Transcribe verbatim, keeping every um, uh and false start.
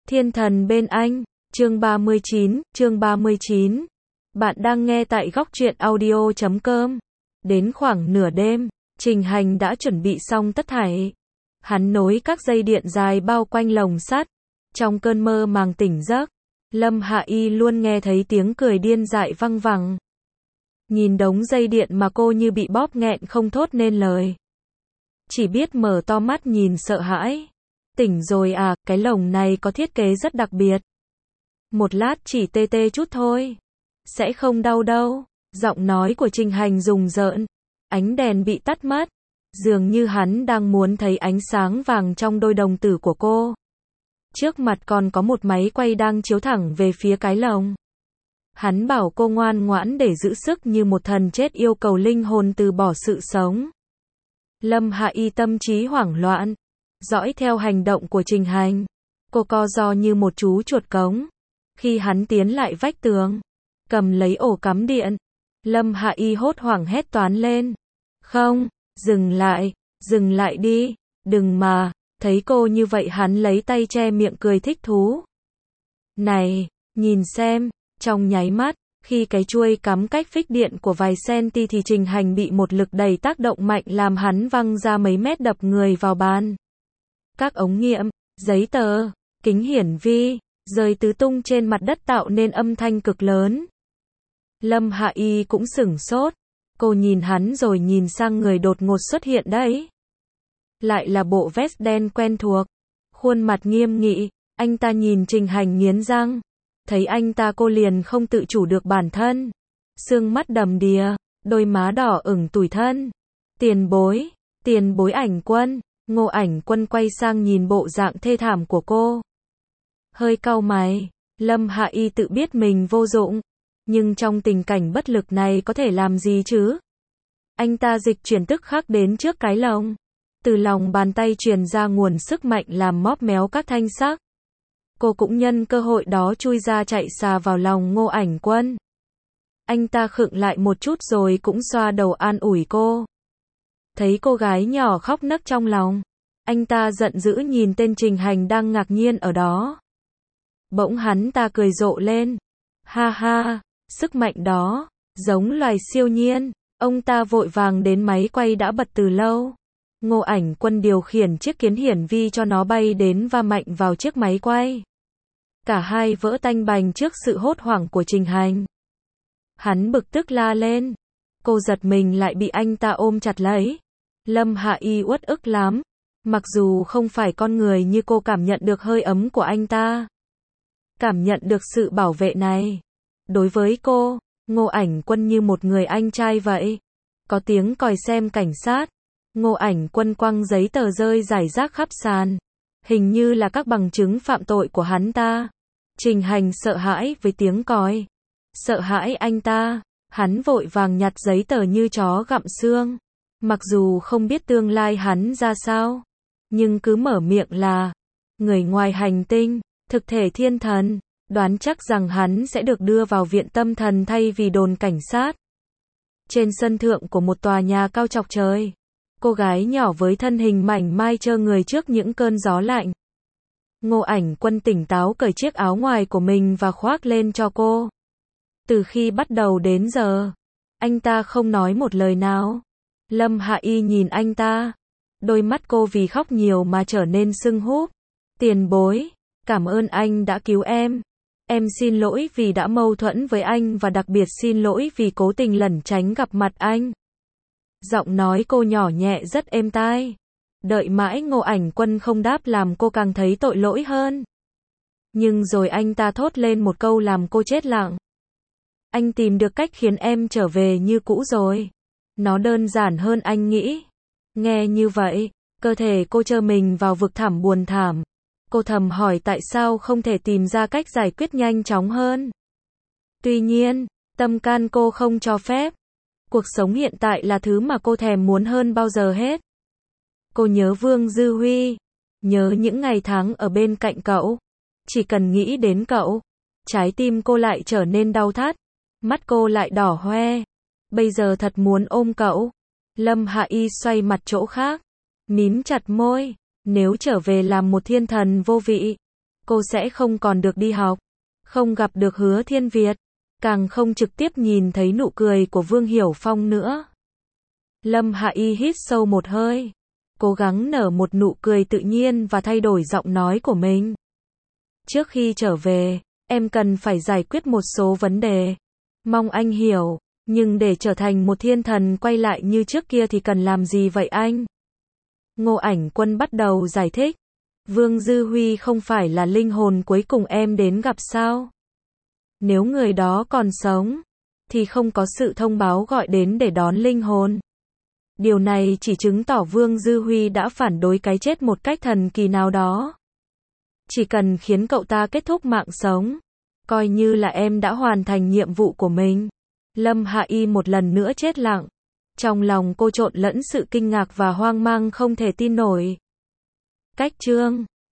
Thiên thần bên anh, chương ba mươi chín, chương ba mươi chín. Bạn đang nghe tại góc truyện audio chấm com. Đến khoảng nửa đêm, Trình Hành đã chuẩn bị xong tất thảy. Hắn nối các dây điện dài bao quanh lồng sắt. Trong cơn mơ màng tỉnh giấc, Lâm Hạ Y luôn nghe thấy tiếng cười điên dại văng vẳng. Nhìn đống dây điện mà cô như bị bóp nghẹn không thốt nên lời. Chỉ biết mở to mắt nhìn sợ hãi. Tỉnh rồi à, cái lồng này có thiết kế rất đặc biệt. Một lát chỉ tê tê chút thôi. Sẽ không đau đâu. Giọng nói của Trình Hành rùng rợn. Ánh đèn bị tắt mất. Dường như hắn đang muốn thấy ánh sáng vàng trong đôi đồng tử của cô. Trước mặt còn có một máy quay đang chiếu thẳng về phía cái lồng. Hắn bảo cô ngoan ngoãn để giữ sức như một thần chết yêu cầu linh hồn từ bỏ sự sống. Lâm Hạ Y tâm trí hoảng loạn. Dõi theo hành động của Trình Hành. Cô co ro như một chú chuột cống. Khi hắn tiến lại vách tường, cầm lấy ổ cắm điện, Lâm Hạ Y hốt hoảng hét toán lên. Không, dừng lại, dừng lại đi, đừng mà. Thấy cô như vậy hắn lấy tay che miệng cười thích thú. Này, nhìn xem, trong nháy mắt, khi cái chuôi cắm cách phích điện của vài centi thì Trình Hành bị một lực đẩy tác động mạnh làm hắn văng ra mấy mét đập người vào bàn. Các ống nghiệm, giấy tờ, kính hiển vi, rơi tứ tung trên mặt đất tạo nên âm thanh cực lớn. Lâm Hạ Y cũng sửng sốt. Cô nhìn hắn rồi nhìn sang người đột ngột xuất hiện đấy. Lại là bộ vest đen quen thuộc. Khuôn mặt nghiêm nghị, anh ta nhìn Trình Hành nghiến răng. Thấy anh ta cô liền không tự chủ được bản thân. Sương mắt đầm đìa, đôi má đỏ ửng tủi thân. Tiền bối, tiền bối Ảnh Quân. Ngô Ảnh Quân quay sang nhìn bộ dạng thê thảm của cô. Hơi cau mày, Lâm Hạ Y tự biết mình vô dụng. Nhưng trong tình cảnh bất lực này có thể làm gì chứ? Anh ta dịch chuyển tức khắc đến trước cái lồng. Từ lòng bàn tay truyền ra nguồn sức mạnh làm móp méo các thanh sắc. Cô cũng nhân cơ hội đó chui ra chạy xà vào lòng Ngô Ảnh Quân. Anh ta khựng lại một chút rồi cũng xoa đầu an ủi cô. Thấy cô gái nhỏ khóc nấc trong lòng, anh ta giận dữ nhìn tên Trình Hành đang ngạc nhiên ở đó. Bỗng hắn ta cười rộ lên. Ha ha, sức mạnh đó, giống loài siêu nhiên. Ông ta vội vàng đến máy quay đã bật từ lâu. Ngô Ảnh Quân điều khiển chiếc kiến hiển vi cho nó bay đến va mạnh vào chiếc máy quay. Cả hai vỡ tanh bành trước sự hốt hoảng của Trình Hành. Hắn bực tức la lên. Cô giật mình lại bị anh ta ôm chặt lấy. Lâm Hạ Y uất ức lắm. Mặc dù không phải con người như cô cảm nhận được hơi ấm của anh ta. Cảm nhận được sự bảo vệ này. Đối với cô, Ngô Ảnh Quân như một người anh trai vậy. Có tiếng còi xem cảnh sát. Ngô Ảnh Quân quăng giấy tờ rơi rải rác khắp sàn. Hình như là các bằng chứng phạm tội của hắn ta. Trình Hành sợ hãi với tiếng còi. Sợ hãi anh ta. Hắn vội vàng nhặt giấy tờ như chó gặm xương. Mặc dù không biết tương lai hắn ra sao. Nhưng cứ mở miệng là người ngoài hành tinh, thực thể thiên thần. Đoán chắc rằng hắn sẽ được đưa vào viện tâm thần thay vì đồn cảnh sát. Trên sân thượng của một tòa nhà cao chọc trời. Cô gái nhỏ với thân hình mảnh mai trơ người trước những cơn gió lạnh. Ngô Ảnh Quân tỉnh táo cởi chiếc áo ngoài của mình và khoác lên cho cô. Từ khi bắt đầu đến giờ, anh ta không nói một lời nào. Lâm Hạ Y nhìn anh ta. Đôi mắt cô vì khóc nhiều mà trở nên sưng húp. Tiền bối, cảm ơn anh đã cứu em. Em xin lỗi vì đã mâu thuẫn với anh và đặc biệt xin lỗi vì cố tình lẩn tránh gặp mặt anh. Giọng nói cô nhỏ nhẹ rất êm tai. Đợi mãi Ngô Ảnh Quân không đáp làm cô càng thấy tội lỗi hơn. Nhưng rồi anh ta thốt lên một câu làm cô chết lặng. Anh tìm được cách khiến em trở về như cũ rồi. Nó đơn giản hơn anh nghĩ. Nghe như vậy, cơ thể cô trơ mình vào vực thẳm buồn thảm. Cô thầm hỏi tại sao không thể tìm ra cách giải quyết nhanh chóng hơn. Tuy nhiên, tâm can cô không cho phép. Cuộc sống hiện tại là thứ mà cô thèm muốn hơn bao giờ hết. Cô nhớ Vương Dư Huy. Nhớ những ngày tháng ở bên cạnh cậu. Chỉ cần nghĩ đến cậu, trái tim cô lại trở nên đau thắt. Mắt cô lại đỏ hoe. Bây giờ thật muốn ôm cậu. Lâm Hạ Y xoay mặt chỗ khác. Mím chặt môi. Nếu trở về làm một thiên thần vô vị, cô sẽ không còn được đi học, không gặp được Hứa Thiên Việt, càng không trực tiếp nhìn thấy nụ cười của Vương Hiểu Phong nữa. Lâm Hạ Y hít sâu một hơi, cố gắng nở một nụ cười tự nhiên và thay đổi giọng nói của mình. Trước khi trở về, em cần phải giải quyết một số vấn đề. Mong anh hiểu, nhưng để trở thành một thiên thần quay lại như trước kia thì cần làm gì vậy anh? Ngô Ảnh Quân bắt đầu giải thích. Vương Dư Huy không phải là linh hồn cuối cùng em đến gặp sao? Nếu người đó còn sống, thì không có sự thông báo gọi đến để đón linh hồn. Điều này chỉ chứng tỏ Vương Dư Huy đã phản đối cái chết một cách thần kỳ nào đó. Chỉ cần khiến cậu ta kết thúc mạng sống, coi như là em đã hoàn thành nhiệm vụ của mình. Lâm Hạ Y một lần nữa chết lặng. Trong lòng cô trộn lẫn sự kinh ngạc và hoang mang không thể tin nổi. Cách chương